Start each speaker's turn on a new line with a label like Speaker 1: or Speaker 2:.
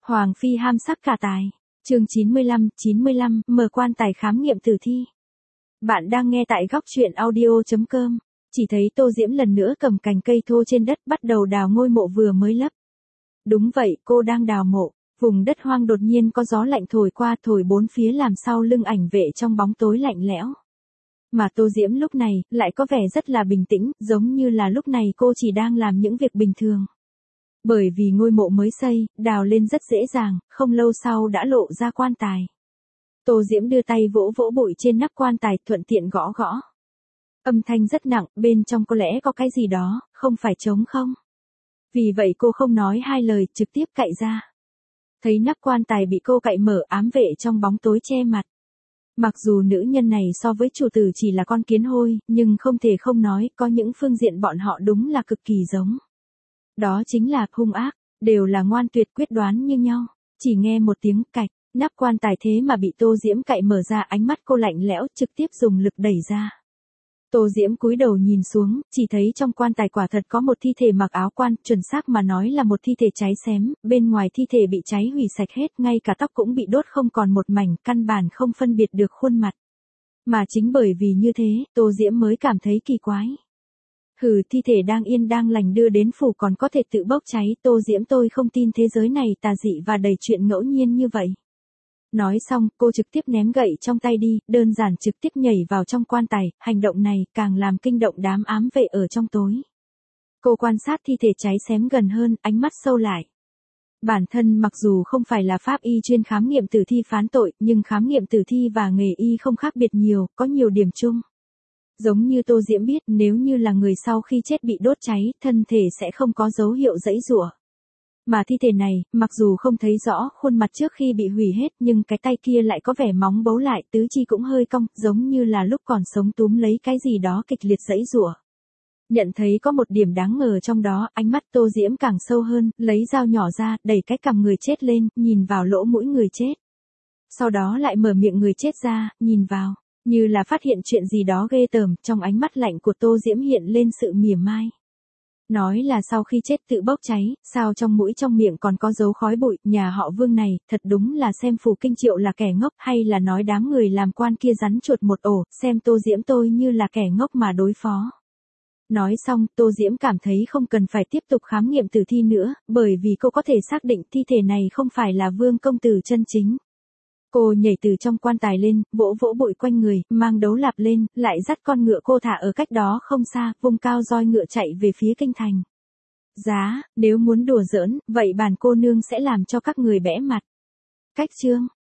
Speaker 1: Hoàng phi ham sắc cả tài. Chương 95, mở quan tài khám nghiệm tử thi. Bạn đang nghe tại góc truyện audio.com. Chỉ thấy Tô Diễm lần nữa cầm cành cây thô trên đất bắt đầu đào ngôi mộ vừa mới lấp. Đúng vậy, cô đang đào mộ. Vùng đất hoang đột nhiên có gió lạnh thổi qua, thổi bốn phía làm sau lưng ảnh vệ trong bóng tối lạnh lẽo. Mà Tô Diễm lúc này lại có vẻ rất là bình tĩnh, giống như là lúc này cô chỉ đang làm những việc bình thường. Bởi vì ngôi mộ mới xây, đào lên rất dễ dàng, không lâu sau đã lộ ra quan tài. Tô Diễm đưa tay vỗ vỗ bụi trên nắp quan tài, thuận tiện gõ gõ. Âm thanh rất nặng, bên trong có lẽ có cái gì đó, không phải trống không? Vì vậy cô không nói hai lời, trực tiếp cạy ra. Thấy nắp quan tài bị cô cạy mở, ám vệ trong bóng tối che mặt. Mặc dù nữ nhân này so với chủ tử chỉ là con kiến hôi, nhưng không thể không nói, có những phương diện bọn họ đúng là cực kỳ giống. Đó chính là hung ác, đều là ngoan tuyệt quyết đoán như nhau. Chỉ nghe một tiếng cạch, nắp quan tài thế mà bị Tô Diễm cạy mở ra, ánh mắt cô lạnh lẽo, trực tiếp dùng lực đẩy ra. Tô Diễm cúi đầu nhìn xuống, chỉ thấy trong quan tài quả thật có một thi thể mặc áo quan, chuẩn xác mà nói là một thi thể cháy xém, bên ngoài thi thể bị cháy hủy sạch hết, ngay cả tóc cũng bị đốt không còn một mảnh, căn bản không phân biệt được khuôn mặt. Mà chính bởi vì như thế, Tô Diễm mới cảm thấy kỳ quái. Hừ, thi thể đang yên đang lành đưa đến phủ còn có thể tự bốc cháy, Tô Diễm tôi không tin thế giới này tà dị và đầy chuyện ngẫu nhiên như vậy. Nói xong, cô trực tiếp ném gậy trong tay đi, đơn giản trực tiếp nhảy vào trong quan tài, hành động này càng làm kinh động đám ám vệ ở trong tối. Cô quan sát thi thể cháy xém gần hơn, ánh mắt sâu lại. Bản thân mặc dù không phải là pháp y chuyên khám nghiệm tử thi phán tội, nhưng khám nghiệm tử thi và nghề y không khác biệt nhiều, có nhiều điểm chung. Giống như Tô Diễm biết, nếu như là người sau khi chết bị đốt cháy, thân thể sẽ không có dấu hiệu giãy giụa. Mà thi thể này, mặc dù không thấy rõ khuôn mặt trước khi bị hủy hết, nhưng cái tay kia lại có vẻ móng bấu lại, tứ chi cũng hơi cong, giống như là lúc còn sống túm lấy cái gì đó kịch liệt giãy giụa. Nhận thấy có một điểm đáng ngờ trong đó, ánh mắt Tô Diễm càng sâu hơn, lấy dao nhỏ ra, đẩy cái cằm người chết lên, nhìn vào lỗ mũi người chết. Sau đó lại mở miệng người chết ra, nhìn vào. Như là phát hiện chuyện gì đó ghê tởm, trong ánh mắt lạnh của Tô Diễm hiện lên sự mỉa mai. Nói là sau khi chết tự bốc cháy, sao trong mũi trong miệng còn có dấu khói bụi, nhà họ Vương này, thật đúng là xem Phù Kinh Triệu là kẻ ngốc, hay là nói đám người làm quan kia rắn chuột một ổ, xem Tô Diễm tôi như là kẻ ngốc mà đối phó. Nói xong, Tô Diễm cảm thấy không cần phải tiếp tục khám nghiệm tử thi nữa, bởi vì cô có thể xác định thi thể này không phải là Vương công tử chân chính. Cô nhảy từ trong quan tài lên, vỗ vỗ bụi quanh người, mang đấu lạp lên, lại dắt con ngựa cô thả ở cách đó không xa, vung cao roi ngựa chạy về phía kinh thành. Giá, nếu muốn đùa giỡn, vậy bản cô nương sẽ làm cho các người bẽ mặt. Cách chương.